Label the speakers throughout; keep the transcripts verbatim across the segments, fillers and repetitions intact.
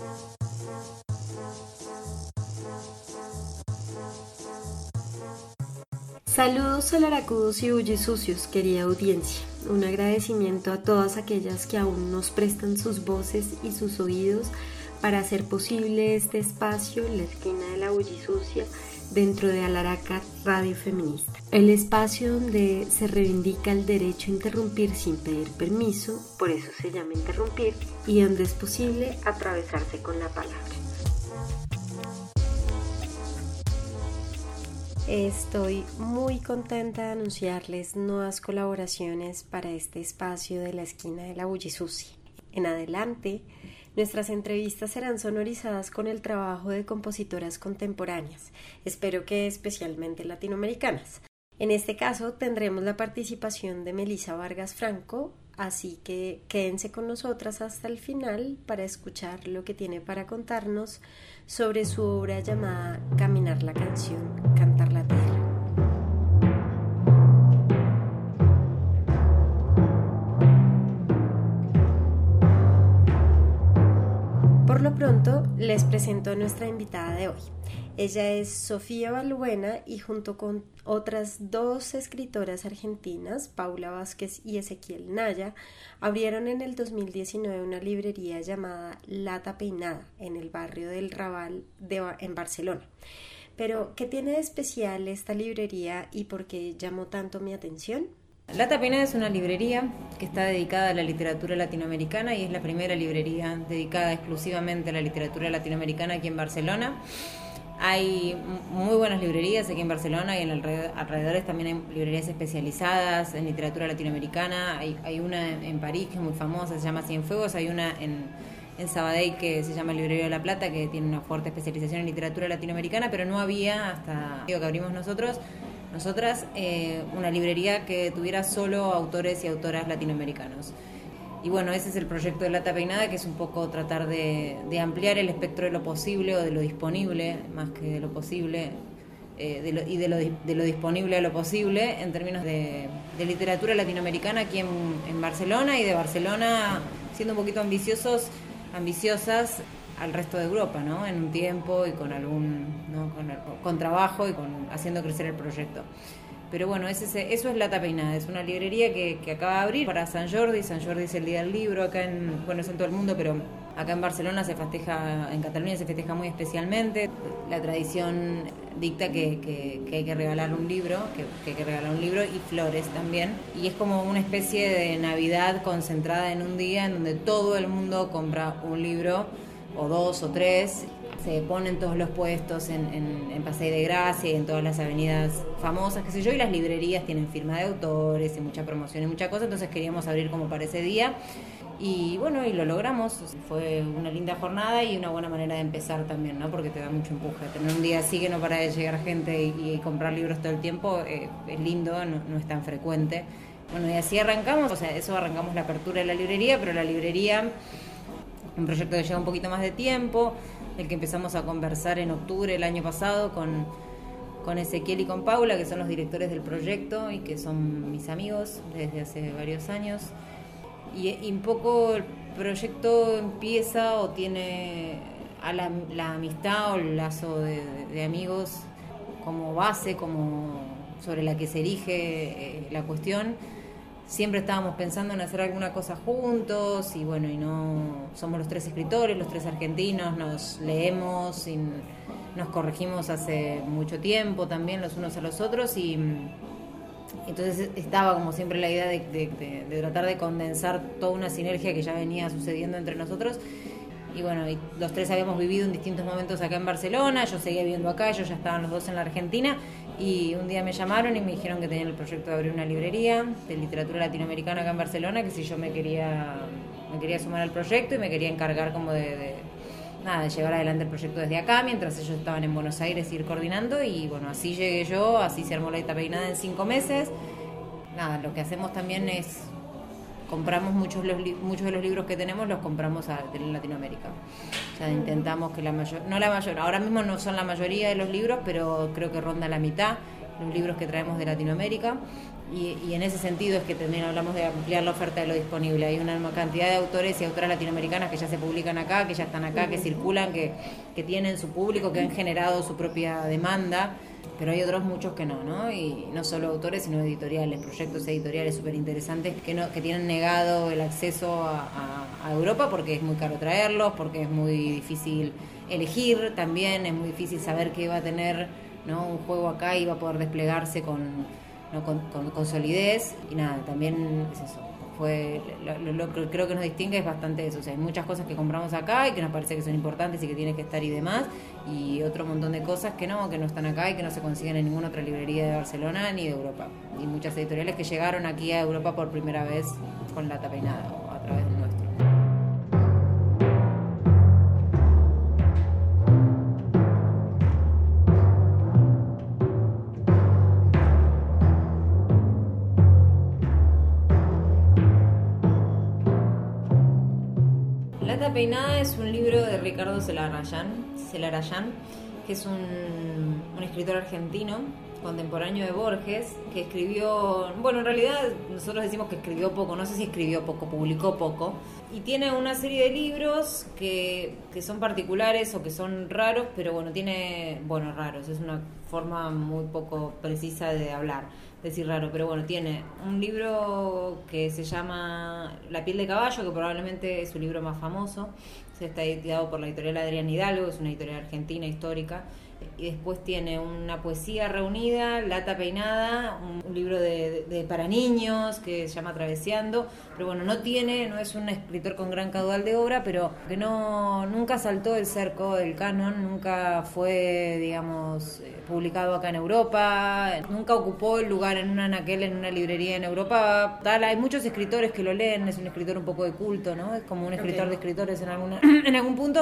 Speaker 1: Saludos solaracudos y bullisucios, querida audiencia. Un agradecimiento a todas aquellas que aún nos prestan sus voces y sus oídos para hacer posible este espacio, la esquina de la bullisucia, dentro de Alaraca Radio Feminista. El espacio donde se reivindica el derecho a interrumpir sin pedir permiso, por eso se llama interrumpir, y donde es posible atravesarse con la palabra. Estoy muy contenta de anunciarles nuevas colaboraciones para este espacio de la esquina de la bullisucia. En adelante, nuestras entrevistas serán sonorizadas con el trabajo de compositoras contemporáneas, espero que especialmente latinoamericanas. En este caso tendremos la participación de Melissa Vargas Franco, así que quédense con nosotras hasta el final para escuchar lo que tiene para contarnos sobre su obra llamada Caminar la canción, cantar la tierra. Por lo pronto, les presento a nuestra invitada de hoy. Ella es Sofía Balbuena y junto con otras dos escritoras argentinas, Paula Vázquez y Ezequiel Naya, abrieron en el dos mil diecinueve una librería llamada Lata Peinada en el barrio del Raval de, en Barcelona. Pero, ¿qué tiene de especial esta librería y por qué llamó tanto mi atención?
Speaker 2: Lata Peinada es una librería que está dedicada a la literatura latinoamericana y es la primera librería dedicada exclusivamente a la literatura latinoamericana aquí en Barcelona. Hay muy buenas librerías aquí en Barcelona y en alrededores también hay librerías especializadas en literatura latinoamericana. Hay, hay una en París que es muy famosa, se llama Cienfuegos, hay una en, en Sabadell que se llama Librería de la Plata, que tiene una fuerte especialización en literatura latinoamericana, pero no había, hasta que abrimos nosotros, nosotras, eh, una librería que tuviera solo autores y autoras latinoamericanos. Y bueno, ese es el proyecto de Lata Peinada, que es un poco tratar de, de ampliar el espectro de lo posible o de lo disponible, más que de lo posible, eh, de lo, y de lo, de lo disponible a lo posible en términos de, de literatura latinoamericana aquí en, en Barcelona, y de Barcelona siendo un poquito ambiciosos, ambiciosas al resto de Europa, ¿no? En un tiempo y con algún, ¿no? con, con trabajo y con haciendo crecer el proyecto. Pero bueno, ese, eso es Lata Peinada, es una librería que, que acaba de abrir para San Jordi. San Jordi es el Día del Libro acá en, bueno, es en todo el mundo, pero acá en Barcelona se festeja, en Cataluña se festeja muy especialmente. La tradición dicta que, que, que hay que regalar un libro, que, que hay que regalar un libro y flores también. Y es como una especie de Navidad concentrada en un día en donde todo el mundo compra un libro, o dos o tres. Se ponen todos los puestos en, en, en Paseo de Gracia y en todas las avenidas famosas, qué sé yo, y las librerías tienen firma de autores y mucha promoción y mucha cosa, entonces queríamos abrir como para ese día. Y bueno, y lo logramos. Fue una linda jornada y una buena manera de empezar también, ¿no? Porque te da mucho empuje. Tener un día así que no para de llegar gente y, y comprar libros todo el tiempo, eh, es lindo, no, no es tan frecuente. Bueno, y así arrancamos, o sea, eso arrancamos la apertura de la librería, pero la librería, un proyecto que lleva un poquito más de tiempo, el que empezamos a conversar en octubre del año pasado con, con Ezequiel y con Paula, que son los directores del proyecto y que son mis amigos desde hace varios años. Y, y un poco el proyecto empieza o tiene a la, la amistad o el lazo de, de, de amigos como base, como sobre la que se erige eh, la cuestión. Siempre estábamos pensando en hacer alguna cosa juntos y bueno, y no somos los tres escritores, los tres argentinos, nos leemos y nos corregimos hace mucho tiempo también los unos a los otros, y entonces estaba como siempre la idea de, de, de, de tratar de condensar toda una sinergia que ya venía sucediendo entre nosotros. Y bueno, y los tres habíamos vivido en distintos momentos acá en Barcelona, yo seguía viviendo acá, ellos ya estaban los dos en la Argentina, y un día me llamaron y me dijeron que tenían el proyecto de abrir una librería de literatura latinoamericana acá en Barcelona, que si yo me quería me quería sumar al proyecto y me quería encargar como de, de nada, de llevar adelante el proyecto desde acá, mientras ellos estaban en Buenos Aires, ir coordinando. Y bueno, así llegué yo, así se armó Lata Peinada en cinco meses. Nada, lo que hacemos también es compramos muchos los muchos de los libros que tenemos, los compramos a, en Latinoamérica. O sea, intentamos que la mayor, no la mayor, ahora mismo no son la mayoría de los libros, pero creo que ronda la mitad los libros que traemos de Latinoamérica. Y, y en ese sentido es que también hablamos de ampliar la oferta de lo disponible. Hay una cantidad de autores y autoras latinoamericanas que ya se publican acá, que ya están acá, que circulan, que, que tienen su público, que han generado su propia demanda, pero hay otros muchos que no, ¿no? Y no solo autores, sino editoriales, proyectos editoriales súper interesantes que, no, que tienen negado el acceso a, a, a Europa porque es muy caro traerlos, porque es muy difícil elegir también, es muy difícil saber qué va a tener, ¿no? Un juego acá y va a poder desplegarse con... ¿no? Con, con, con solidez. Y nada, también es eso, fue lo, lo, lo que creo que nos distingue es bastante eso. O sea, hay muchas cosas que compramos acá y que nos parece que son importantes y que tienen que estar y demás, y otro montón de cosas que no, que no están acá y que no se consiguen en ninguna otra librería de Barcelona ni de Europa. Y muchas editoriales que llegaron aquí a Europa por primera vez con Lata Peinada o a través del nuestro. Lata Peinada es un libro de Ricardo Celarayán, Celarayán que es un, un escritor argentino contemporáneo de Borges, que escribió, bueno, en realidad nosotros decimos que escribió poco, no sé si escribió poco, publicó poco, y tiene una serie de libros que, que son particulares o que son raros, pero bueno, tiene, bueno, raros, es una forma muy poco precisa de hablar, decir raro, pero bueno, tiene un libro que se llama La piel de caballo, que probablemente es su libro más famoso, se está editado por la editorial Adrián Hidalgo, es una editorial argentina histórica. Y después tiene una poesía reunida, Lata Peinada, un libro de, de, de para niños que se llama Traveseando, pero bueno, no tiene, no es un escritor con gran caudal de obra, pero que no nunca saltó el cerco del canon, nunca fue, digamos, publicado acá en Europa, nunca ocupó el lugar en un anaquel, en una librería en Europa. Tal, hay muchos escritores que lo leen, es un escritor un poco de culto, ¿no? Es como un escritor okay. de escritores en alguna en algún punto,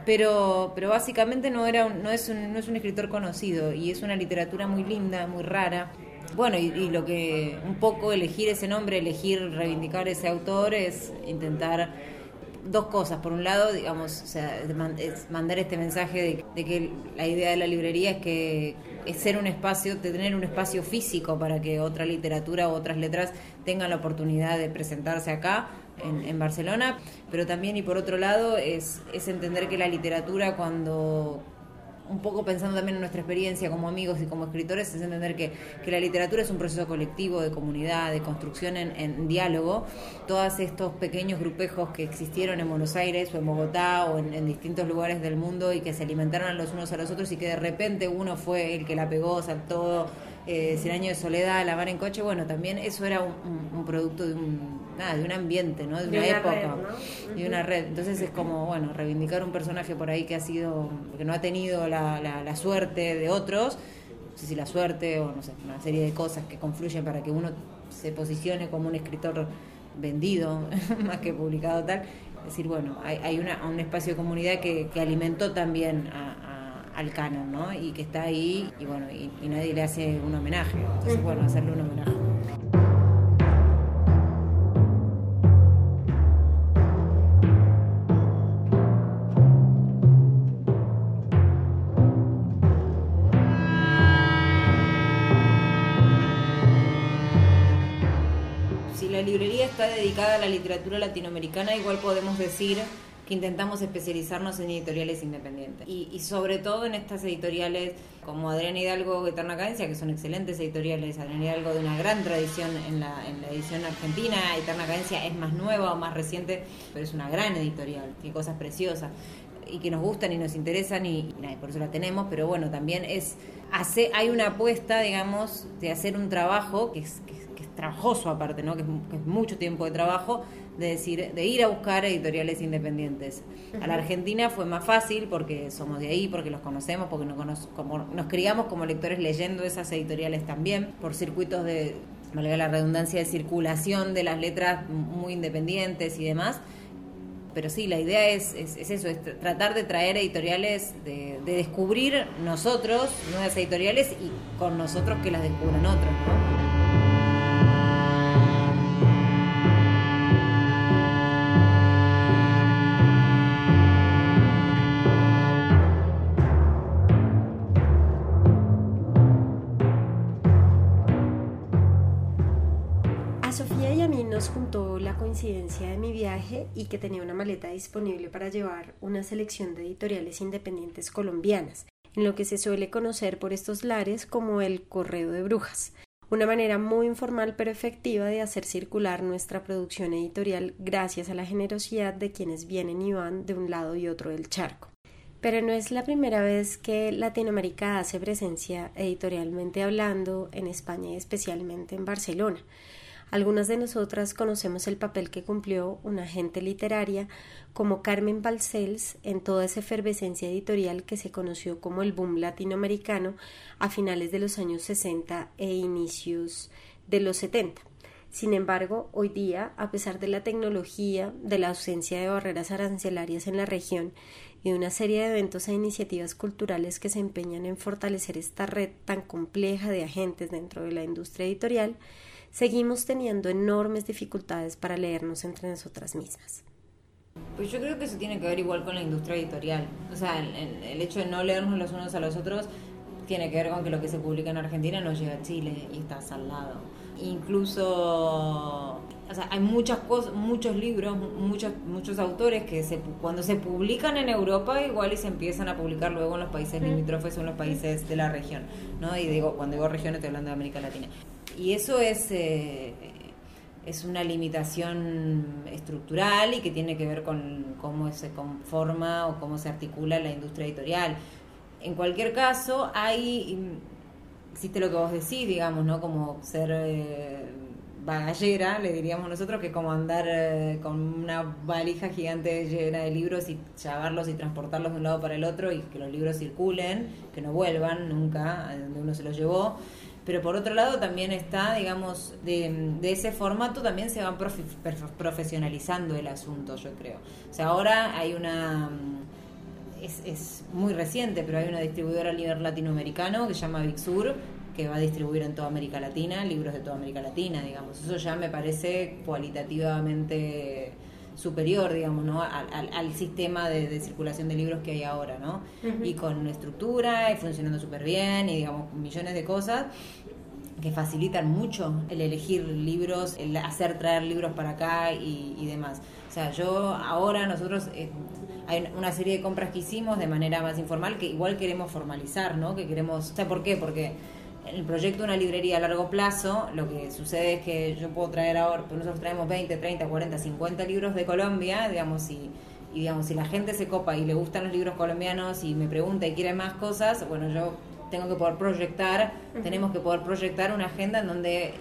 Speaker 2: pero pero básicamente no era un, no es un no es un escritor conocido y es una literatura muy linda, muy rara. Bueno, y, y lo que un poco elegir ese nombre, elegir reivindicar ese autor es intentar dos cosas. Por un lado, digamos, o sea, es mandar este mensaje de, de que la idea de la librería es que es ser un espacio, de tener un espacio físico para que otra literatura u otras letras tengan la oportunidad de presentarse acá en, en Barcelona, pero también, y por otro lado, es, es entender que la literatura, cuando un poco pensando también en nuestra experiencia como amigos y como escritores, es entender que, que la literatura es un proceso colectivo, de comunidad, de construcción en, en diálogo. Todos estos pequeños grupejos que existieron en Buenos Aires o en Bogotá o en, en distintos lugares del mundo y que se alimentaron los unos a los otros y que de repente uno fue el que la pegó, saltó, eh, Cien años de soledad, La mar en coche, bueno, también eso era un, un, un producto de un, nada, de un ambiente, ¿no? De una, de una época, red, ¿no? Y de una red. Entonces es como, bueno, reivindicar un personaje por ahí que ha sido, que no ha tenido la, la, la suerte de otros, no sé si la suerte o no sé, una serie de cosas que confluyen para que uno se posicione como un escritor vendido, más que publicado tal. Es decir, bueno, hay, hay una, un espacio de comunidad que, que alimentó también a, a al canon, ¿no? Y que está ahí y bueno, y, y nadie le hace un homenaje. Entonces, bueno, hacerle un homenaje. Si la librería está dedicada a la literatura latinoamericana, igual podemos decir que intentamos especializarnos en editoriales independientes y, y sobre todo en estas editoriales como Adrián Hidalgo, Eterna Cadencia, que son excelentes editoriales. Adrián Hidalgo de una gran tradición en la, en la edición argentina, Eterna Cadencia es más nueva o más reciente, pero es una gran editorial, tiene cosas preciosas y que nos gustan y nos interesan y, y, y por eso la tenemos, pero bueno, también es hace, hay una apuesta, digamos, de hacer un trabajo que es, que es, que es trabajoso aparte, ¿no? que, es, que es mucho tiempo de trabajo, de decir, de ir a buscar editoriales independientes. Uh-huh. A la Argentina fue más fácil porque somos de ahí, porque los conocemos, porque nos, cono- como, nos criamos como lectores leyendo esas editoriales también, por circuitos de, valga la redundancia, de circulación de las letras muy independientes y demás. Pero sí, la idea es, es, es eso, es tratar de traer editoriales, de, de descubrir nosotros nuevas editoriales y con nosotros que las descubran otros, ¿no?
Speaker 1: coincidencia de mi viaje y que tenía una maleta disponible para llevar una selección de editoriales independientes colombianas, en lo que se suele conocer por estos lares como el correo de brujas, una manera muy informal pero efectiva de hacer circular nuestra producción editorial gracias a la generosidad de quienes vienen y van de un lado y otro del charco. Pero no es la primera vez que Latinoamérica hace presencia editorialmente hablando en España y especialmente en Barcelona. Algunas de nosotras conocemos el papel que cumplió una agente literaria como Carmen Balcells en toda esa efervescencia editorial que se conoció como el boom latinoamericano a finales de los años sesenta e inicios de los setenta. Sin embargo, hoy día, a pesar de la tecnología, de la ausencia de barreras arancelarias en la región y de una serie de eventos e iniciativas culturales que se empeñan en fortalecer esta red tan compleja de agentes dentro de la industria editorial, seguimos teniendo enormes dificultades para leernos entre nosotras mismas.
Speaker 2: Pues yo creo que eso tiene que ver igual con la industria editorial. O sea, el, el hecho de no leernos los unos a los otros tiene que ver con que lo que se publica en Argentina no llega a Chile y estás al lado. Incluso, o sea, hay muchas cosas, muchos libros, muchos muchos autores que se, cuando se publican en Europa igual y se empiezan a publicar luego en los países limítrofes o en los países de la región, ¿no? Y digo, cuando digo región estoy hablando de América Latina. Y eso es eh, es una limitación estructural y que tiene que ver con cómo se conforma o cómo se articula la industria editorial. En cualquier caso, hay existe lo que vos decís, digamos, ¿no? Como ser eh, bagallera, le diríamos nosotros, que es como andar eh, con una valija gigante llena de libros y llevarlos y transportarlos de un lado para el otro y que los libros circulen, que no vuelvan nunca a donde uno se los llevó. Pero por otro lado también está, digamos, de, de ese formato también se va profe, profesionalizando el asunto, yo creo. O sea, ahora hay una... Es, es muy reciente, pero hay una distribuidora a nivel latinoamericano que se llama Big Sur, que va a distribuir en toda América Latina, libros de toda América Latina, digamos. Eso ya me parece cualitativamente superior, digamos, ¿no? al, al, al sistema de, de circulación de libros que hay ahora, ¿no? Uh-huh. Y con estructura y funcionando súper bien y, digamos, millones de cosas que facilitan mucho el elegir libros, el hacer traer libros para acá y, y demás. O sea, yo ahora nosotros... Eh, hay una serie de compras que hicimos de manera más informal que igual queremos formalizar, ¿no? Que queremos... O sea, ¿por qué? Porque en el proyecto de una librería a largo plazo, lo que sucede es que yo puedo traer ahora, pues nosotros traemos veinte, treinta, cuarenta, cincuenta libros de Colombia, digamos, y, y digamos, si la gente se copa y le gustan los libros colombianos y me pregunta y quiere más cosas, bueno, yo tengo que poder proyectar, uh-huh. tenemos que poder proyectar una agenda en donde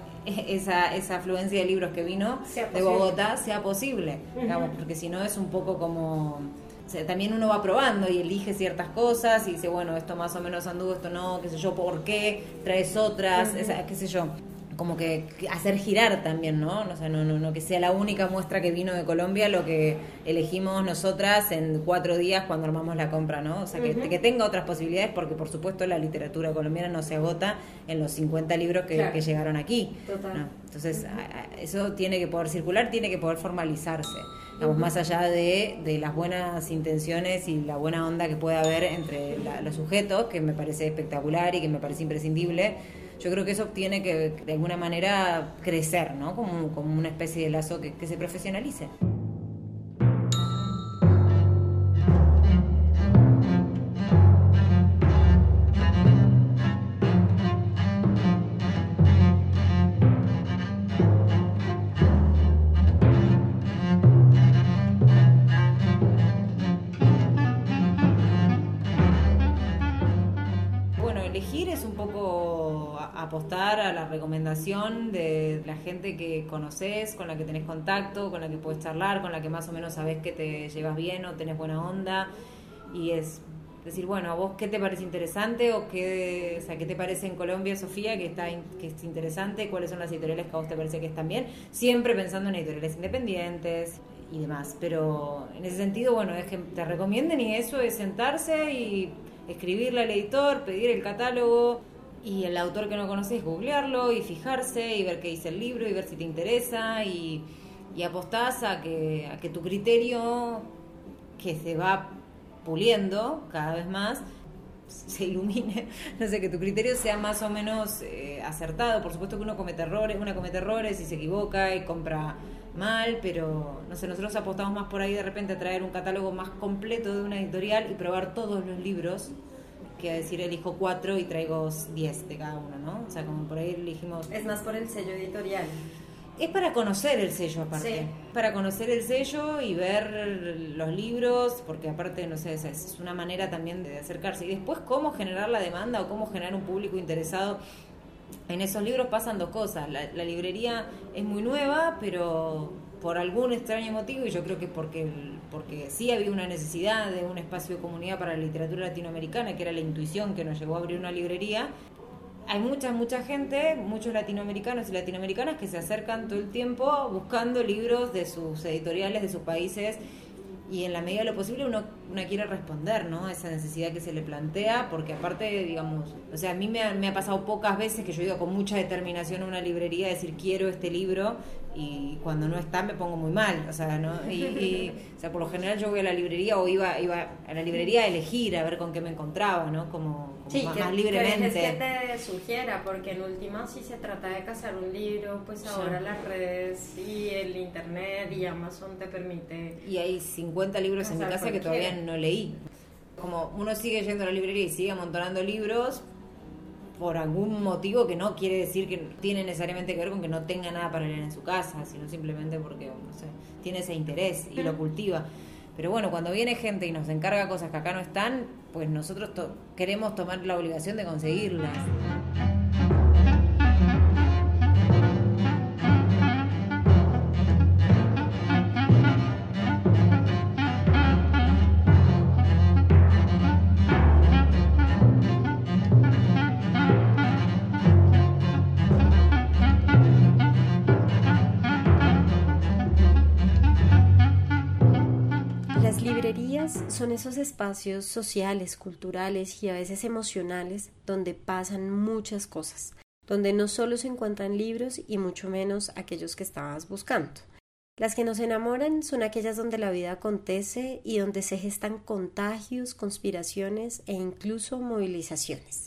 Speaker 2: esa esa afluencia de libros que vino de Bogotá sea posible, uh-huh. digamos, porque si no es un poco como... O sea, también uno va probando y elige ciertas cosas y dice, bueno, esto más o menos anduvo, esto no, qué sé yo, ¿por qué? Traes otras, uh-huh. esa, qué sé yo. Como que hacer girar también, ¿no? O sea, no, no, no que sea la única muestra que vino de Colombia lo que elegimos nosotras en cuatro días cuando armamos la compra, ¿no? O sea, que, uh-huh. que tenga otras posibilidades porque, por supuesto, la literatura colombiana no se agota en los cincuenta libros que, claro. que llegaron aquí.
Speaker 1: Total.
Speaker 2: ¿no? Entonces, uh-huh. a, a, eso tiene que poder circular, tiene que poder formalizarse. Digamos, uh-huh. más allá de, de las buenas intenciones y la buena onda que puede haber entre la, los sujetos, que me parece espectacular y que me parece imprescindible. Yo creo que eso tiene que, de alguna manera, crecer, ¿no? Como, como una especie de lazo que, que se profesionalice. Elegir es un poco apostar a la recomendación de la gente que conoces, con la que tenés contacto, con la que puedes charlar, con la que más o menos sabés que te llevas bien o tenés buena onda, y es decir, bueno, ¿a vos qué te parece interesante o qué, o sea, qué te parece en Colombia, Sofía, que está que es interesante? ¿Cuáles son las editoriales que a vos te parece que están bien? Siempre pensando en editoriales independientes y demás, pero en ese sentido, bueno, es que te recomienden y eso es sentarse y escribirle al editor, pedir el catálogo y el autor que no conoces googlearlo y fijarse y ver qué dice el libro y ver si te interesa y, y apostás a que, a que tu criterio, que se va puliendo cada vez más, se ilumine, no sé, que tu criterio sea más o menos eh, acertado. Por supuesto que uno comete errores, uno comete errores y se equivoca y compra mal, pero no sé, nosotros apostamos más por ahí de repente a traer un catálogo más completo de una editorial y probar todos los libros, que a decir elijo cuatro y traigo diez de cada uno, ¿no? O sea, como por ahí elegimos...
Speaker 1: Es más por el sello editorial.
Speaker 2: Es para conocer el sello aparte, sí. Para conocer el sello y ver los libros, porque aparte, no sé, es una manera también de acercarse. Y después cómo generar la demanda o cómo generar un público interesado. En esos libros pasan dos cosas. La, la librería es muy nueva, pero por algún extraño motivo, y yo creo que es porque, porque sí había una necesidad de un espacio de comunidad para la literatura latinoamericana, que era la intuición que nos llevó a abrir una librería. Hay mucha, mucha gente, muchos latinoamericanos y latinoamericanas que se acercan todo el tiempo buscando libros de sus editoriales, de sus países, y en la medida de lo posible uno, uno quiere responder, ¿no?, a esa necesidad que se le plantea, porque aparte, digamos, o sea, a mí me ha, me ha pasado pocas veces que yo he ido con mucha determinación a una librería a decir quiero este libro, y cuando no está me pongo muy mal, o sea, ¿no? Y, y o sea, por lo general yo voy a la librería o iba iba a la librería a elegir a ver con qué me encontraba, ¿no? Como, como
Speaker 1: sí,
Speaker 2: más,
Speaker 1: que,
Speaker 2: más libremente.
Speaker 1: Es que te sugiera, porque en última si se trata de cazar un libro, pues ahora sí. Las redes y el internet y Amazon te permite.
Speaker 2: Y hay cincuenta libros en mi casa que todavía no leí. Como uno sigue yendo a la librería y sigue amontonando libros por algún motivo que no quiere decir que tiene necesariamente que ver con que no tenga nada para leer en su casa, sino simplemente porque, no sé, tiene ese interés y lo cultiva. Pero bueno, cuando viene gente y nos encarga cosas que acá no están, pues nosotros to- queremos tomar la obligación de conseguirlas.
Speaker 1: Las librerías son esos espacios sociales, culturales y a veces emocionales donde pasan muchas cosas, donde no solo se encuentran libros y mucho menos aquellos que estabas buscando. Las que nos enamoran son aquellas donde la vida acontece y donde se gestan contagios, conspiraciones e incluso movilizaciones.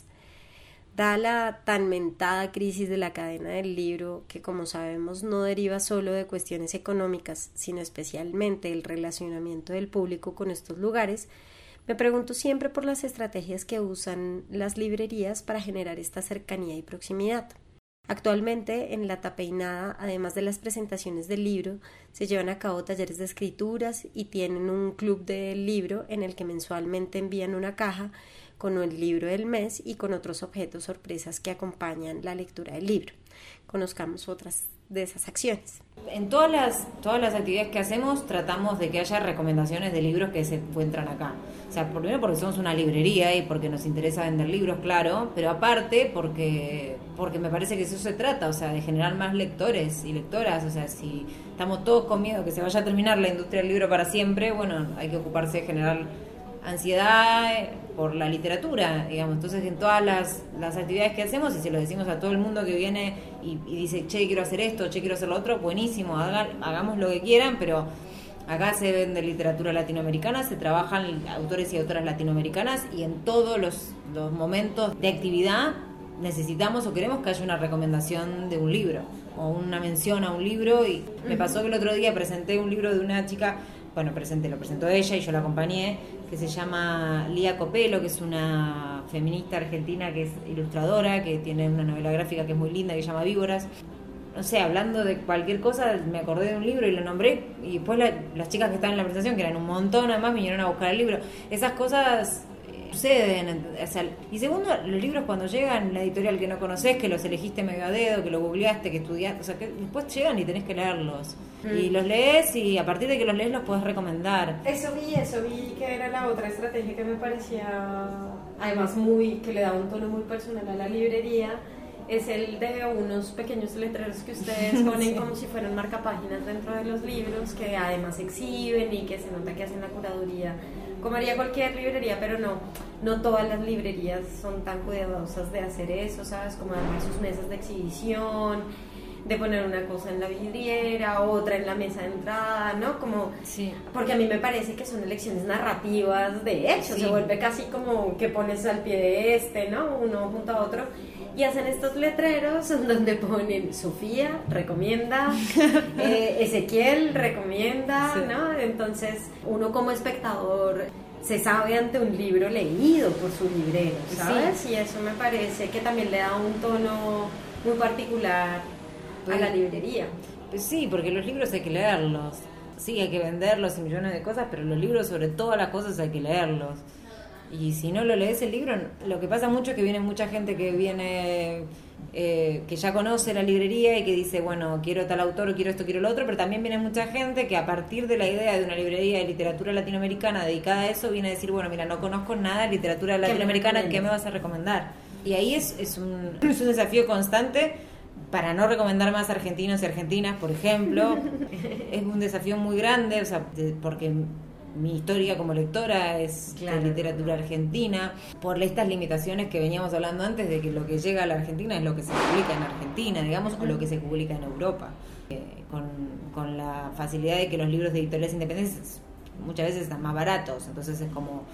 Speaker 1: Dada la tan mentada crisis de la cadena del libro, que como sabemos no deriva solo de cuestiones económicas, sino especialmente el relacionamiento del público con estos lugares, me pregunto siempre por las estrategias que usan las librerías para generar esta cercanía y proximidad. Actualmente, en La Tapeinada, además de las presentaciones del libro, se llevan a cabo talleres de escrituras y tienen un club del libro en el que mensualmente envían una caja con el libro del mes y con otros objetos sorpresas que acompañan la lectura del libro. Conozcamos otras de esas acciones.
Speaker 2: En todas las, todas las actividades que hacemos tratamos de que haya recomendaciones de libros que se encuentran acá. O sea, primero porque somos una librería y porque nos interesa vender libros, claro, pero aparte porque, porque me parece que eso se trata, o sea, de generar más lectores y lectoras. O sea, si estamos todos con miedo que se vaya a terminar la industria del libro para siempre, bueno, hay que ocuparse de generar ansiedad por la literatura, digamos. Entonces, en todas las, las actividades que hacemos, y se lo decimos a todo el mundo que viene y, y dice, che, quiero hacer esto, che, quiero hacer lo otro, buenísimo, hagan, hagamos lo que quieran, pero acá se vende literatura latinoamericana, se trabajan autores y autoras latinoamericanas, y en todos los, los momentos de actividad necesitamos o queremos que haya una recomendación de un libro o una mención a un libro. Y me pasó que el otro día presenté un libro de una chica, bueno, presenté, lo presentó ella y yo la acompañé, que se llama Lía Copelo, que es una feminista argentina que es ilustradora, que tiene una novela gráfica que es muy linda, que se llama Víboras. No sé, hablando de cualquier cosa, me acordé de un libro y lo nombré, y después la, las chicas que estaban en la presentación, que eran un montón además, vinieron a buscar el libro. Esas cosas eh, suceden. O sea, y segundo, los libros cuando llegan, la editorial que no conoces, que los elegiste medio a dedo, que lo googleaste, que estudiaste, o sea, que después llegan y tenés que leerlos. Mm. Y los lees, y a partir de que los lees los podés recomendar.
Speaker 1: Eso vi, eso vi que era la otra estrategia que me parecía, además, muy, que le da un tono muy personal a la librería. Es el de unos pequeños letreros que ustedes ponen sí. como si fueran marcapáginas dentro de los libros, que además exhiben y que se nota que hacen la curaduría, como haría cualquier librería, pero no, no todas las librerías son tan cuidadosas de hacer eso, ¿sabes? Como armar sus mesas de exhibición, de poner una cosa en la vidriera, otra en la mesa de entrada, ¿no? Como,
Speaker 2: sí.
Speaker 1: Porque a mí me parece que son elecciones narrativas, de hecho, sí. Se vuelve casi como que pones al pie de este, ¿no? Uno junto a otro, y hacen estos letreros donde ponen Sofía recomienda, eh, Ezequiel recomienda, sí. ¿No? Entonces uno como espectador se sabe ante un libro leído por su librero, ¿sabes? Sí. Y eso me parece que también le da un tono muy particular pues, a la librería.
Speaker 2: Pues sí, porque los libros hay que leerlos. Sí, hay que venderlos y millones de cosas, pero los libros, sobre todas las cosas, hay que leerlos. Y si no lo lees el libro, lo que pasa mucho es que viene mucha gente que viene, eh, que ya conoce la librería y que dice, bueno, quiero tal autor, quiero esto, quiero lo otro, pero también viene mucha gente que a partir de la idea de una librería de literatura latinoamericana dedicada a eso, viene a decir, bueno, mira, no conozco nada de literatura latinoamericana, ¿qué me vas a recomendar? Y ahí es, es, un, es un desafío constante para no recomendar más argentinos y argentinas, por ejemplo. Es un desafío muy grande, o sea, de, porque mi historia como lectora es claro. de literatura argentina, por estas limitaciones que veníamos hablando antes de que lo que llega a la Argentina es lo que se publica en Argentina, digamos, o lo que se publica en Europa, eh, con, con la facilidad de que los libros de editoriales independientes muchas veces están más baratos, entonces es como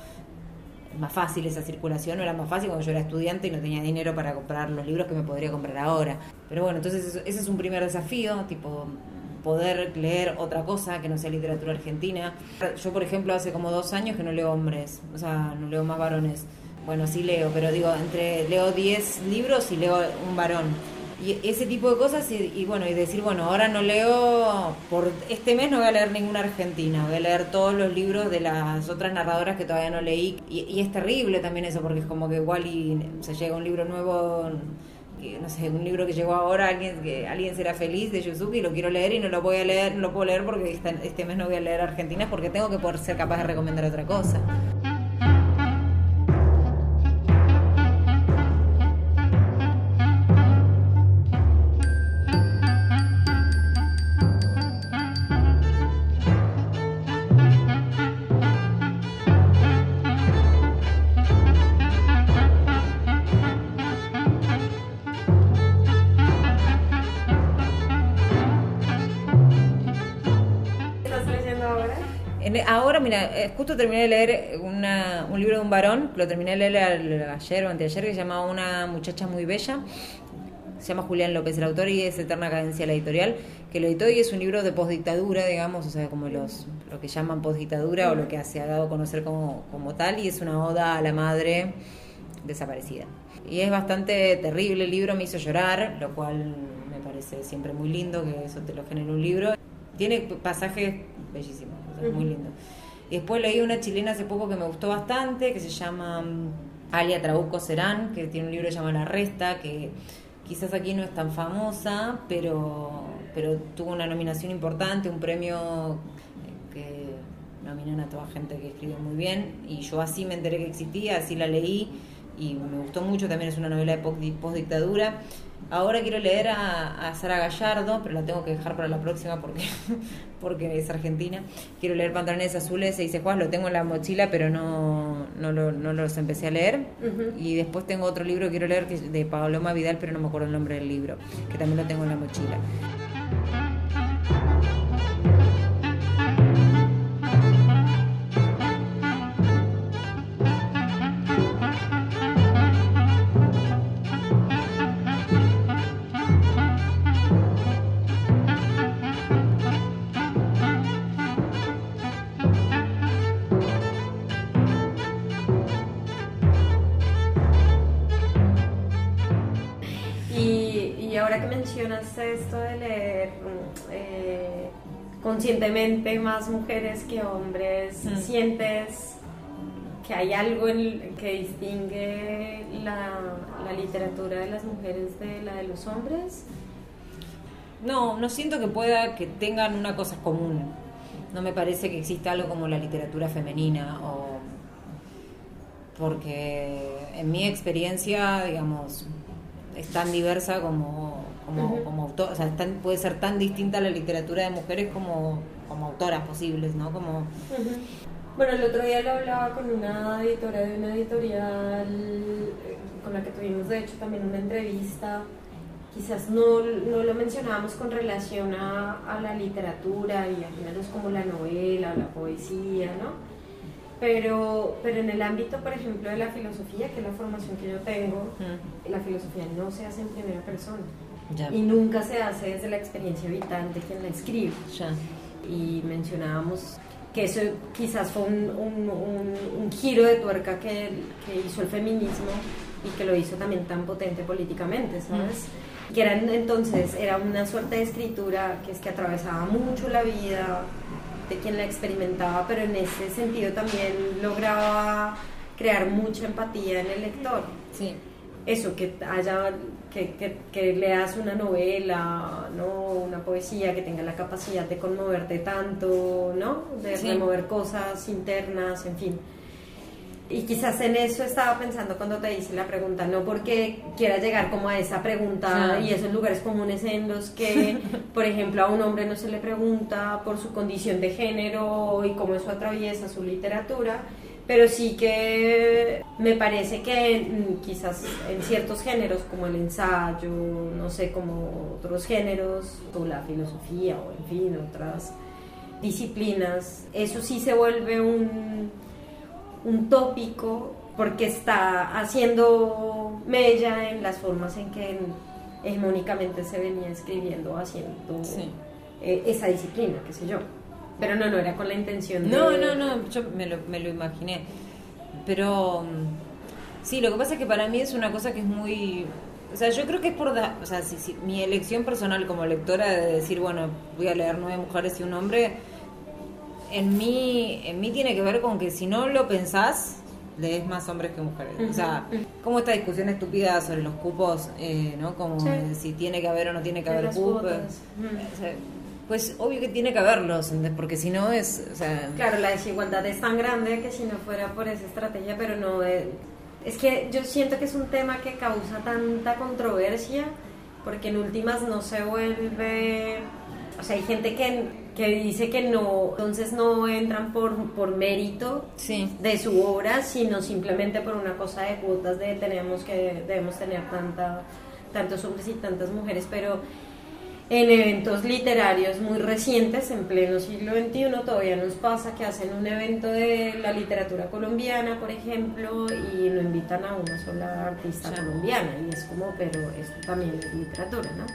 Speaker 2: más fácil esa circulación, o era más fácil cuando yo era estudiante y no tenía dinero para comprar los libros que me podría comprar ahora. Pero bueno, entonces eso, ese es un primer desafío, tipo poder leer otra cosa que no sea literatura argentina. Yo, por ejemplo, hace como dos años que no leo hombres, o sea, no leo más varones. Bueno, sí leo, pero digo, entre leo diez libros y leo un varón. Y ese tipo de cosas, y, y bueno, y decir, bueno, ahora no leo, por este mes no voy a leer ninguna argentina, voy a leer todos los libros de las otras narradoras que todavía no leí. Y, y es terrible también eso, porque es como que igual y se llega un libro nuevo, no sé, un libro que llegó ahora, alguien que alguien será feliz de Yusuke, y lo quiero leer y no lo voy a leer, no lo puedo leer porque este, este mes no voy a leer argentinas, porque tengo que poder ser capaz de recomendar otra cosa. Ahora, mira, justo terminé de leer una, un libro de un varón, lo terminé de leer ayer o anteayer, que se llama Una muchacha muy bella. Se llama Julián López el autor y es Eterna Cadencia la editorial, que lo editó, y es un libro de postdictadura, digamos, o sea, como los lo que llaman postdictadura o lo que se ha dado a conocer como, como tal, y es una oda a la madre desaparecida. Y es bastante terrible el libro, me hizo llorar, lo cual me parece siempre muy lindo que eso te lo genere un libro. Tiene pasajes bellísimos, o sea, uh-huh. muy lindo. Y después leí una chilena hace poco que me gustó bastante, que se llama Alia Trabuco Serán, que tiene un libro que se llama La Resta, que quizás aquí no es tan famosa, pero, pero tuvo una nominación importante, un premio que nominan a toda gente que escribe muy bien, y yo así me enteré que existía, así la leí, y me gustó mucho. También es una novela de postdictadura. Ahora quiero leer a, a Sara Gallardo, pero la tengo que dejar para la próxima porque, porque es argentina. Quiero leer Pantalones Azules e Dice Juan, lo tengo en la mochila, pero no, no, lo, no los empecé a leer. Uh-huh. Y después tengo otro libro que quiero leer, que es de Paloma Vidal, pero no me acuerdo el nombre del libro, que también lo tengo en la mochila.
Speaker 1: Ahora que mencionas esto de leer eh, conscientemente más mujeres que hombres, mm. ¿sientes que hay algo en, que distingue la, la literatura de las mujeres de la de los hombres?
Speaker 2: No, no siento que pueda que tengan una cosa común. No me parece que exista algo como la literatura femenina, o porque en mi experiencia, digamos, es tan diversa como como, uh-huh. como autor, o sea, tan, puede ser tan distinta la literatura de mujeres como, como autoras posibles, ¿no? Como
Speaker 1: uh-huh. Bueno, el otro día lo hablaba con una editora de una editorial con la que tuvimos de hecho también una entrevista, quizás no, no lo mencionábamos con relación a, a la literatura y a géneros como la novela o la poesía, ¿no? Pero, pero en el ámbito, por ejemplo, de la filosofía, que es la formación que yo tengo, mm. la filosofía no se hace en primera persona. Ya. Y nunca se hace desde la experiencia vital de quien la escribe. Ya. Y mencionábamos que eso quizás fue un, un, un, un giro de tuerca que, que hizo el feminismo y que lo hizo también tan potente políticamente, ¿sabes? Mm. Que era entonces, era una suerte de escritura que es que atravesaba mucho la vida de quien la experimentaba, pero en ese sentido también lograba crear mucha empatía en el lector. Sí. Eso, que haya, que, que, que leas una novela, ¿no? Una poesía que tenga la capacidad de conmoverte tanto, ¿no? De sí. remover cosas internas, en fin. Y quizás en eso estaba pensando cuando te hice la pregunta, no porque quiera llegar como a esa pregunta sí. y esos lugares comunes en los que, por ejemplo, a un hombre no se le pregunta por su condición de género y cómo eso atraviesa su literatura, pero sí que me parece que quizás en ciertos géneros como el ensayo, no sé, como otros géneros, o la filosofía, o en fin, otras disciplinas, eso sí se vuelve un, un tópico porque está haciendo mella en las formas en que hegemónicamente se venía escribiendo, haciendo sí. eh, esa disciplina, qué sé yo. Pero no, no era con la intención de...
Speaker 2: No, no, no, yo me lo, me lo imaginé. Pero sí, lo que pasa es que para mí es una cosa que es muy... O sea, yo creo que es por... Da, o sea, si, si, mi elección personal como lectora de decir, bueno, voy a leer nueve mujeres y un hombre, en mí, en mí tiene que ver con que si no lo pensás, lees más hombres que mujeres. Uh-huh. O sea, como esta discusión estúpida sobre los cupos, eh, ¿no? Como sí. si tiene que haber o no tiene que haber cupos. Uh-huh. O sea, pues obvio que tiene que haberlos, porque si no es... O sea...
Speaker 1: Claro, la desigualdad es tan grande que si no fuera por esa estrategia, pero no... Es, es que yo siento que es un tema que causa tanta controversia, porque en últimas no se vuelve... O sea, hay gente que, que dice que no, entonces no entran por, por mérito sí. de su obra, sino simplemente por una cosa de cuotas de tenemos que debemos tener tanta, tantos hombres y tantas mujeres, pero... En eventos literarios muy recientes, en pleno siglo veintiuno, todavía nos pasa que hacen un evento de la literatura colombiana, por ejemplo, y no invitan a una sola artista sí. colombiana, y es como, pero esto también es literatura, ¿no?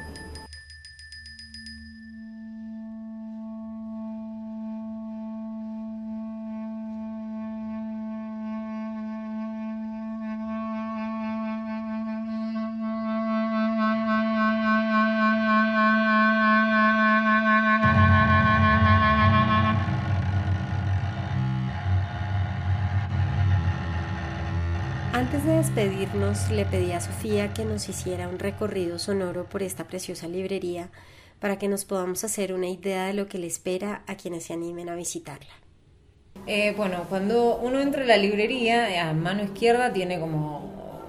Speaker 1: Antes de despedirnos, le pedí a Sofía que nos hiciera un recorrido sonoro por esta preciosa librería para que nos podamos hacer una idea de lo que le espera a quienes se animen a visitarla.
Speaker 2: Eh, bueno, cuando uno entra a la librería, a mano izquierda tiene como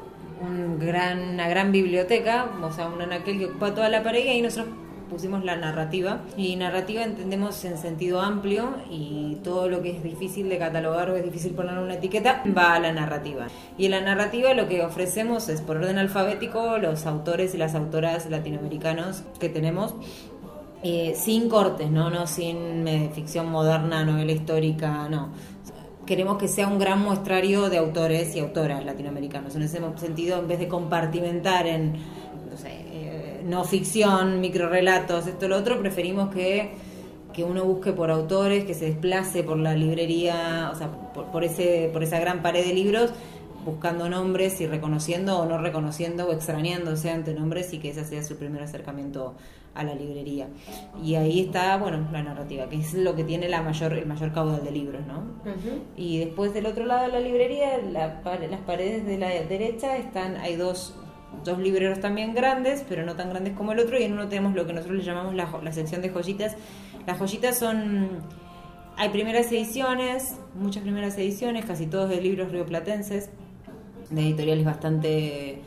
Speaker 2: un gran, una gran biblioteca, o sea, un anaquel que ocupa toda la pared, y ahí nosotros pusimos la narrativa, y narrativa entendemos en sentido amplio, y todo lo que es difícil de catalogar o es difícil poner una etiqueta va a la narrativa. Y en la narrativa lo que ofrecemos es, por orden alfabético, los autores y las autoras latinoamericanos que tenemos, eh, sin cortes, no, no sin eh, ficción moderna, novela histórica, no. Queremos que sea un gran muestrario de autores y autoras latinoamericanos. En ese sentido, en vez de compartimentar en, no sé, no ficción, microrelatos, esto lo otro, preferimos que, que uno busque por autores, que se desplace por la librería, o sea, por, por ese por esa gran pared de libros, buscando nombres y reconociendo o no reconociendo o extrañándose ante nombres, y que ese sea su primer acercamiento a la librería. Y ahí está, bueno, la narrativa, que es lo que tiene la mayor el mayor caudal de libros, ¿no? Uh-huh. Y después del otro lado de la librería, la, las paredes de la derecha están, hay dos dos libreros también grandes, pero no tan grandes como el otro, y en uno tenemos lo que nosotros le llamamos la, la sección de joyitas. Las joyitas son... Hay primeras ediciones, muchas primeras ediciones, casi todos de libros rioplatenses, de editoriales bastante...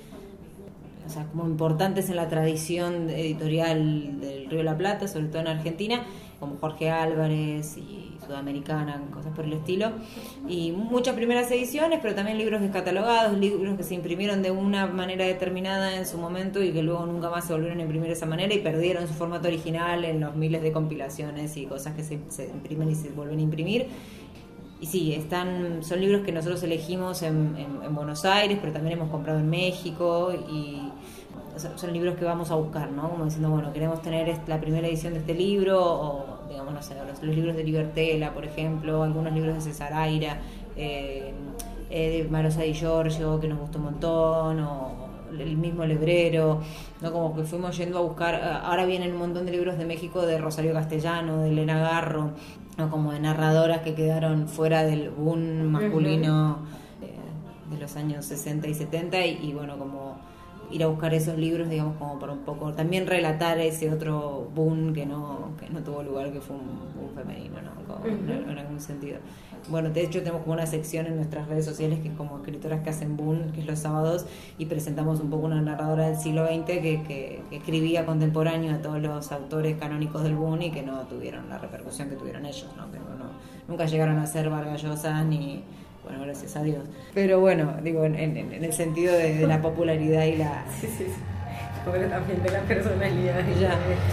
Speaker 2: O sea, como importantes en la tradición editorial del Río de la Plata, sobre todo en Argentina. como Jorge Álvarez y Sudamericana, cosas por el estilo, y muchas primeras ediciones, pero también libros descatalogados, libros que se imprimieron de una manera determinada en su momento y que luego nunca más se volvieron a imprimir de esa manera y perdieron su formato original en los miles de compilaciones y cosas que se, se imprimen y se vuelven a imprimir. Y sí, están, son libros que nosotros elegimos en, en, en Buenos Aires, pero también hemos comprado en México, y son libros que vamos a buscar, ¿no? Como diciendo, bueno, queremos tener la primera edición de este libro, o digamos, no sé, los, los libros de Libertela, por ejemplo, algunos libros de César Aira, eh, eh, de Marosa Di Giorgio, que nos gustó un montón, o el mismo Lebrero, ¿no? Como que fuimos yendo a buscar. Ahora vienen un montón de libros de México, de Rosario Castellano, de Elena Garro, ¿no? Como de narradoras que quedaron fuera del boom masculino uh-huh. de, de los años sesenta y setenta, y, y bueno, como ir a buscar esos libros, digamos, como para un poco también relatar ese otro boom que no que no tuvo lugar, que fue un boom femenino, ¿no? Como, uh-huh. en, en algún sentido. Bueno, de hecho tenemos como una sección en nuestras redes sociales que es como escritoras que hacen boom, que es los sábados, y presentamos un poco una narradora del siglo veinte que, que, que escribía contemporáneo a todos los autores canónicos del boom y que no tuvieron la repercusión que tuvieron ellos, ¿no? Que no, no, nunca llegaron a ser Vargas Llosa ni... Bueno, gracias a Dios. Pero bueno, digo, en, en, en el sentido de, de la popularidad y la...
Speaker 1: Sí, sí, sí. Pero también de la personalidad.
Speaker 2: Ya.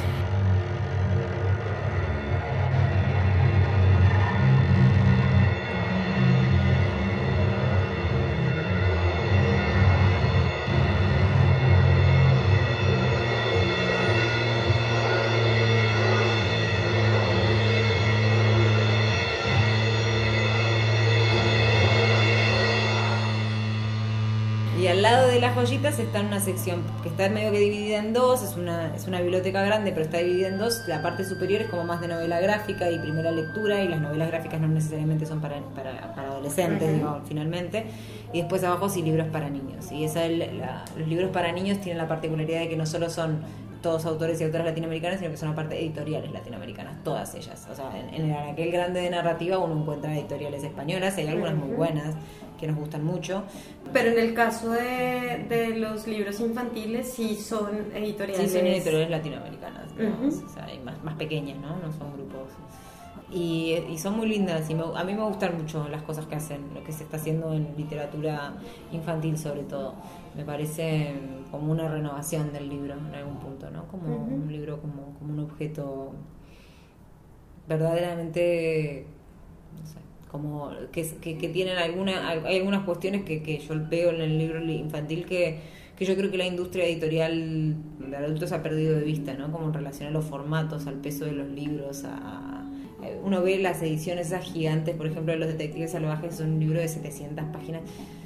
Speaker 2: Y al lado de las joyitas está una sección que está medio que dividida en dos, es una, es una biblioteca grande, pero está dividida en dos. La parte superior es como más de novela gráfica y primera lectura, y las novelas gráficas no necesariamente son para, para, para adolescentes, uh-huh. digo, finalmente. Y después abajo sí, libros para niños. Y esa, la, los libros para niños tienen la particularidad de que no solo son todos autores y autoras latinoamericanas, sino que son aparte editoriales latinoamericanas, todas ellas. O sea, en, en el aquel grande de narrativa uno encuentra editoriales españolas, hay algunas muy buenas que nos gustan mucho.
Speaker 1: Pero en el caso de, de los libros infantiles sí son editoriales.
Speaker 2: Sí, son editoriales latinoamericanas, uh-huh. o sea, más, más pequeñas, ¿no? No son grupos. Y, y son muy lindas, y me, a mí me gustan mucho las cosas que hacen, lo que se está haciendo en literatura infantil sobre todo. Me parece como una renovación del libro en algún punto, ¿no? Como uh-huh. un libro como, como un objeto verdaderamente, no sé, como que, que, que tienen alguna, hay algunas cuestiones que, que yo veo en el libro infantil que, que yo creo que la industria editorial de adultos ha perdido de vista, ¿no? Como en relación a los formatos, al peso de los libros, a, uno ve las ediciones esas gigantes, por ejemplo, de Los Detectives Salvajes, son un libro de setecientas páginas,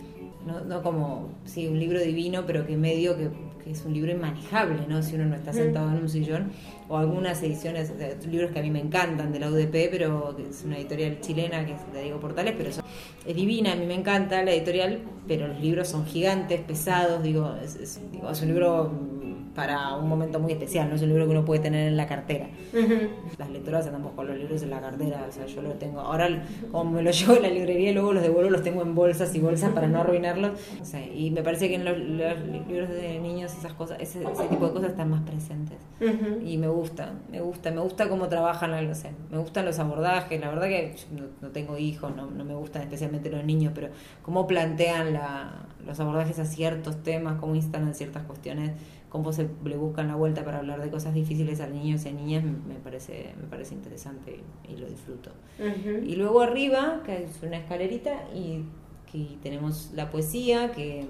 Speaker 2: no, no como, sí, un libro divino, pero que medio que, que es un libro inmanejable, ¿no? Si uno no está sentado en un sillón. O algunas ediciones de libros que a mí me encantan de la U D P, pero que es una editorial chilena, que es de Diego Portales, pero son, es divina, a mí me encanta la editorial, pero los libros son gigantes, pesados, digo, es, es, digo, es un libro para un momento muy especial, no es un libro que uno puede tener en la cartera. Uh-huh. Las lectoras andamos con los libros en la cartera, o sea, yo los tengo, ahora como me los llevo a la librería y luego los devuelvo, los tengo en bolsas y bolsas para no arruinarlos, o sea, y me parece que en los, los libros de niños esas cosas, ese, ese tipo de cosas están más presentes. Uh-huh. Y me gusta, me gusta, me gusta cómo trabajan, no sé, me gustan los abordajes, la verdad que no, no tengo hijos, no, no me gustan especialmente los niños, pero cómo plantean la, los abordajes a ciertos temas, cómo instalan ciertas cuestiones, cómo se le buscan la vuelta para hablar de cosas difíciles a niños y a niñas, me parece me parece interesante y, y lo disfruto. Uh-huh. Y luego arriba, que es una escalerita, y que tenemos la poesía, que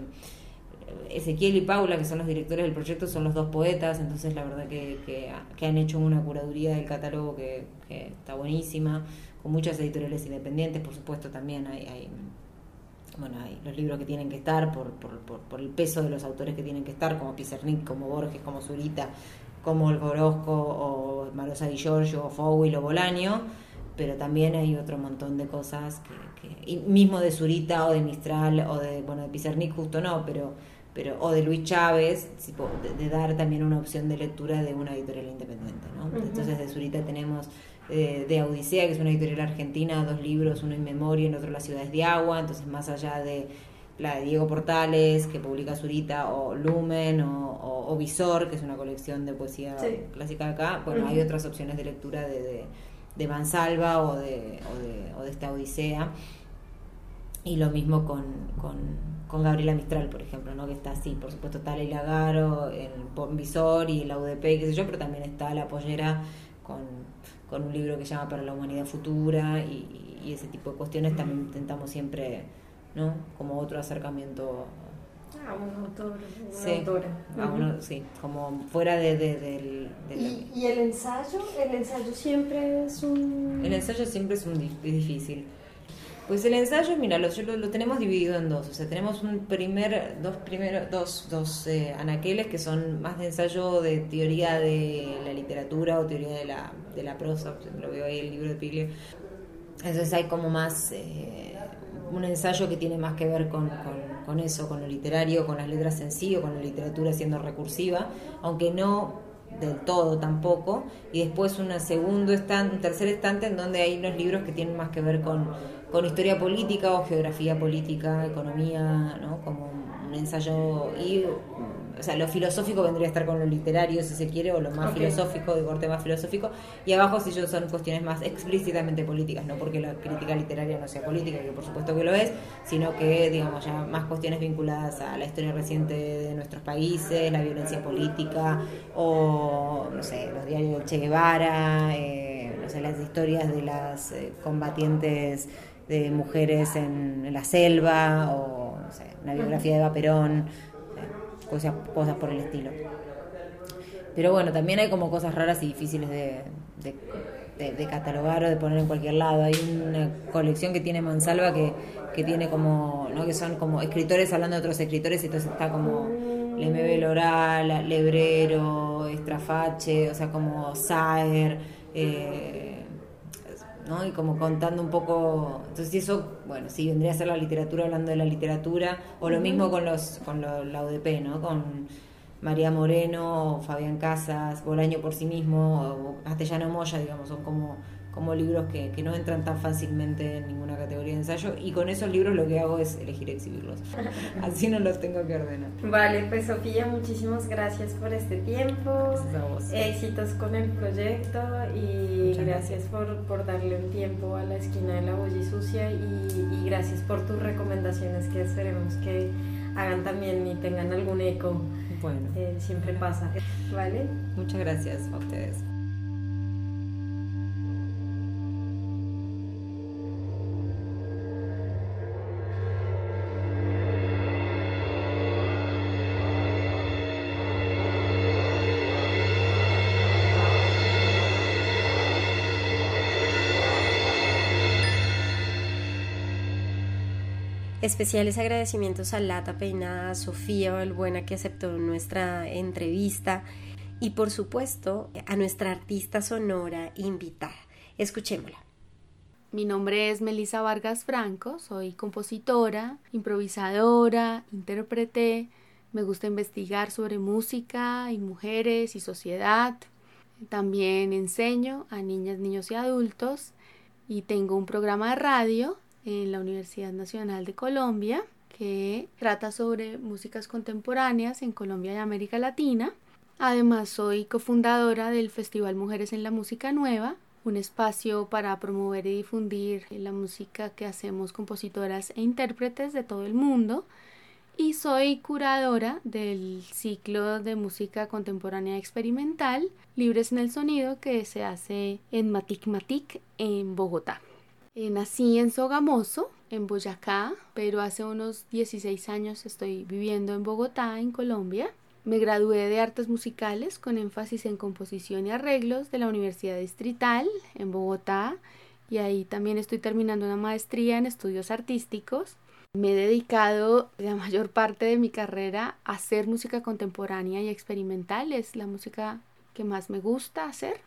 Speaker 2: Ezequiel y Paula, que son los directores del proyecto, son los dos poetas, entonces la verdad que, que, que han hecho una curaduría del catálogo que, que está buenísima, con muchas editoriales independientes, por supuesto también hay... hay bueno, hay los libros que tienen que estar por, por, por, por el peso de los autores que tienen que estar, como Pizarnik, como Borges, como Zurita, como El Orozco, o Marosa Di Giorgio, o Fowell, o Bolaño, pero también hay otro montón de cosas que, que y mismo de Zurita, o de Mistral, o de, bueno, de Pizarnik justo no, pero, pero o de Luis Chávez, tipo, de, de dar también una opción de lectura de una editorial independiente, ¿no? Uh-huh. Entonces de Zurita tenemos eh, de Odisea, que es una editorial argentina, dos libros, uno In Memoria y otro Las Ciudades de Agua, entonces más allá de la de Diego Portales, que publica Zurita, o Lumen, o, o, o Visor, que es una colección de poesía sí. clásica de acá, bueno, uh-huh. hay otras opciones de lectura de, de de Mansalva o de, o de, o de esta Odisea. Y lo mismo con, con, con Gabriela Mistral, por ejemplo, ¿no? Que está así, por supuesto está Leila Garo, el Bon Visor y la U D P, qué sé yo, pero también está La Pollera con, con un libro que se llama Para la Humanidad Futura y, y ese tipo de cuestiones. También intentamos siempre, ¿no? Como otro acercamiento
Speaker 1: a un autor, una
Speaker 2: sí,
Speaker 1: autora.
Speaker 2: A uno, uh-huh. Sí, como fuera de, de, de, de
Speaker 1: ¿Y, ¿Y el ensayo? ¿El ensayo siempre es un...?
Speaker 2: El ensayo siempre es, un, es difícil. Pues el ensayo, mira, lo, lo, lo tenemos dividido en dos. O sea, tenemos un primer, dos primeros, dos, dos eh, anaqueles que son más de ensayo de teoría de la literatura o teoría de la, de la prosa. Lo veo ahí el libro de Piglio. Entonces hay como más eh, un ensayo que tiene más que ver con, con, con eso, con lo literario, con las letras en sí o con la literatura siendo recursiva, aunque no del todo tampoco. Y después una segundo estante, un tercer estante en donde hay unos libros que tienen más que ver con, con historia política o geografía política, economía, ¿no? Como un ensayo y, o sea, lo filosófico vendría a estar con lo literario, si se quiere, o lo más okay. filosófico, de corte más filosófico, y abajo si yo son cuestiones más explícitamente políticas, no porque la crítica literaria no sea política, que por supuesto que lo es, sino que, digamos, ya más cuestiones vinculadas a la historia reciente de nuestros países, la violencia política, o, no sé, los diarios del Che Guevara, eh, no sé, las historias de las eh, combatientes de mujeres en, en la selva, o, no sé, una biografía de Eva Perón, Cosas, cosas por el estilo. Pero bueno, también hay como cosas raras y difíciles de, de, de, de catalogar o de poner en cualquier lado. Hay una colección que tiene Mansalva que, que tiene como, ¿no? Que son como escritores hablando de otros escritores, y entonces está como Lemebel Oral, Lebrero, Estrafache, o sea, como Saer, eh, ¿no? Y como contando un poco, entonces eso, bueno, sí, vendría a ser la literatura hablando de la literatura, o lo uh-huh. mismo con los con lo, la U D P, ¿no? Con María Moreno, Fabián Casas, Bolaño por sí mismo, o Castellano Moya, digamos, son como, como libros que, que no entran tan fácilmente en ninguna categoría de ensayo, y con esos libros lo que hago es elegir exhibirlos, así no los tengo que ordenar.
Speaker 1: Vale, pues Sofía, muchísimas gracias por este tiempo,
Speaker 2: gracias a vos.
Speaker 1: Éxitos con el proyecto y Muchas gracias por, por darle un tiempo a la esquina de la Bullisucia, y, y gracias por tus recomendaciones, que esperemos que hagan también y tengan algún eco.
Speaker 2: Bueno,
Speaker 1: eh, siempre pasa, ¿vale?
Speaker 2: Muchas gracias a ustedes.
Speaker 1: Especiales agradecimientos a Lata Peinada, a Sofía Balbuena, que aceptó nuestra entrevista, y por supuesto a nuestra artista sonora invitada. Escuchémosla.
Speaker 3: Mi nombre es Melissa Vargas Franco, soy compositora, improvisadora, intérprete. Me gusta investigar sobre música y mujeres y sociedad. También enseño a niñas, niños y adultos, y tengo un programa de radio en la Universidad Nacional de Colombia que trata sobre músicas contemporáneas en Colombia y América Latina. Además, soy cofundadora del Festival Mujeres en la Música Nueva, un espacio para promover y difundir la música que hacemos compositoras e intérpretes de todo el mundo, y soy curadora del ciclo de música contemporánea experimental Libres en el Sonido, que se hace en Matic Matic en Bogotá. Eh, nací en Sogamoso, en Boyacá, pero hace unos dieciséis años estoy viviendo en Bogotá, en Colombia. Me gradué de Artes Musicales con énfasis en composición y arreglos de la Universidad Distrital en Bogotá, y ahí también estoy terminando una maestría en estudios artísticos. Me he dedicado la mayor parte de mi carrera a hacer música contemporánea y experimental, es la música que más me gusta hacer.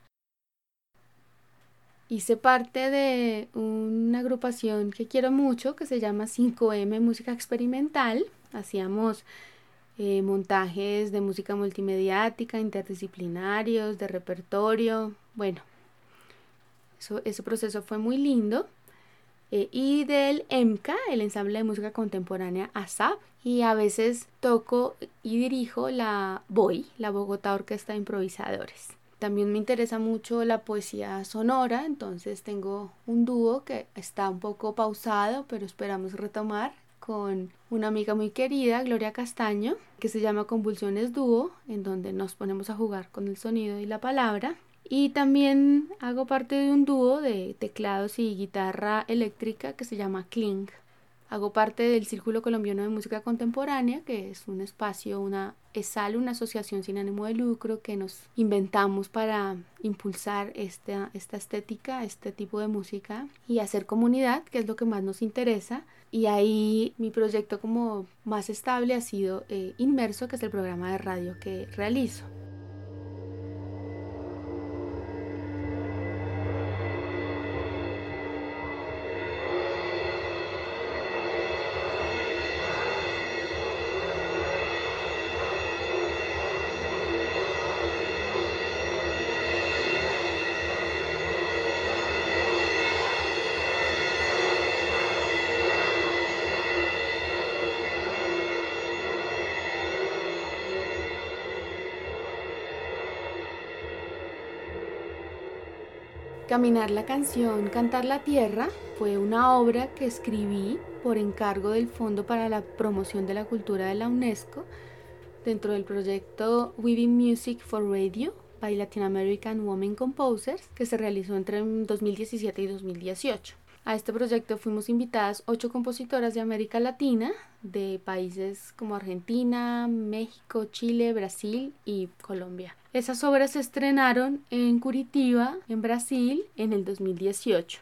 Speaker 3: Hice parte de una agrupación que quiero mucho que se llama cinco eme Música Experimental. Hacíamos eh, montajes de música multimediática, interdisciplinarios, de repertorio. Bueno, eso, ese proceso fue muy lindo. Eh, y del EMCA, el Ensamble de Música Contemporánea ASAP. Y a veces toco y dirijo la B O I, la Bogotá Orquesta de Improvisadores. También me interesa mucho la poesía sonora, entonces tengo un dúo que está un poco pausado, pero esperamos retomar con una amiga muy querida, Gloria Castaño, que se llama Convulsiones Dúo, en donde nos ponemos a jugar con el sonido y la palabra. Y también hago parte de un dúo de teclados y guitarra eléctrica que se llama Kling. Hago parte del Círculo Colombiano de Música Contemporánea, que es un espacio, una ESAL, una asociación sin ánimo de lucro que nos inventamos para impulsar esta, esta estética, este tipo de música y hacer comunidad, que es lo que más nos interesa. Y ahí mi proyecto como más estable ha sido eh, Inmerso, que es el programa de radio que realizo. Caminar la canción, Cantar la Tierra fue una obra que escribí por encargo del Fondo para la Promoción de la Cultura de la UNESCO dentro del proyecto Weaving Music for Radio by Latin American Women Composers, que se realizó entre dos mil diecisiete y dos mil dieciocho. A este proyecto fuimos invitadas ocho compositoras de América Latina, de países como Argentina, México, Chile, Brasil y Colombia. Esas obras se estrenaron en Curitiba, en Brasil, en el dos mil dieciocho.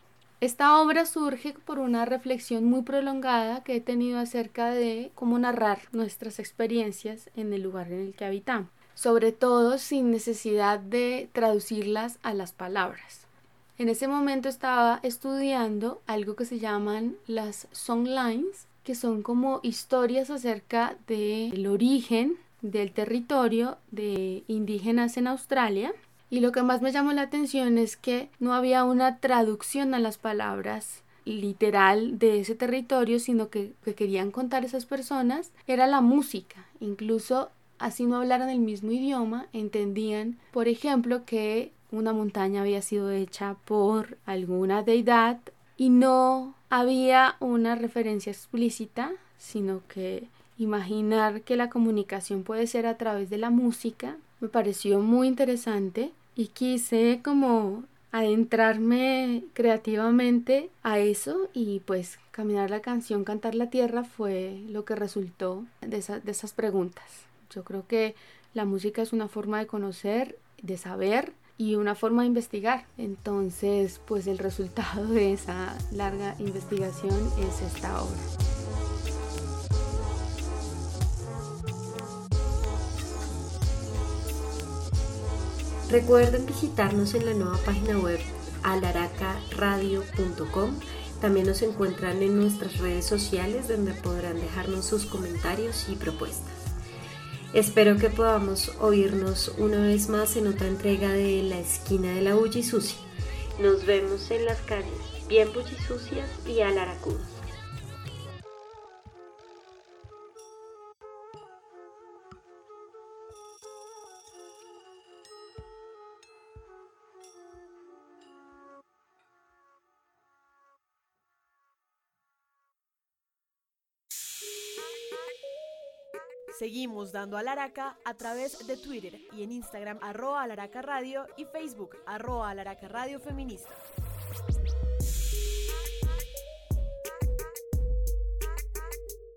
Speaker 3: Esta obra surge por una reflexión muy prolongada que he tenido acerca de cómo narrar nuestras experiencias en el lugar en el que habitamos, sobre todo sin necesidad de traducirlas a las palabras. En ese momento estaba estudiando algo que se llaman las songlines, que son como historias acerca del origen del territorio de indígenas en Australia. Y lo que más me llamó la atención es que no había una traducción a las palabras literal de ese territorio, sino que, que querían contar esas personas era la música. Incluso así no hablaran el mismo idioma, entendían, por ejemplo, que una montaña había sido hecha por alguna deidad y no había una referencia explícita, sino que imaginar que la comunicación puede ser a través de la música me pareció muy interesante y quise como adentrarme creativamente a eso, y pues Caminar la canción, Cantar la Tierra fue lo que resultó de, esa, de esas preguntas. Yo creo que la música es una forma de conocer, de saber y una forma de investigar. Entonces, pues el resultado de esa larga investigación es esta obra.
Speaker 1: Recuerden visitarnos en la nueva página web alaraca radio punto com. También nos encuentran en nuestras redes sociales, donde podrán dejarnos sus comentarios y propuestas. Espero que podamos oírnos una vez más en otra entrega de La Esquina de la Bullisucia. Nos vemos en las calles bien bullisucias y alaracudas.
Speaker 4: Seguimos dando alaraca a través de Twitter y en Instagram arroba alaraca radio y Facebook arroba alaraca radio feminista.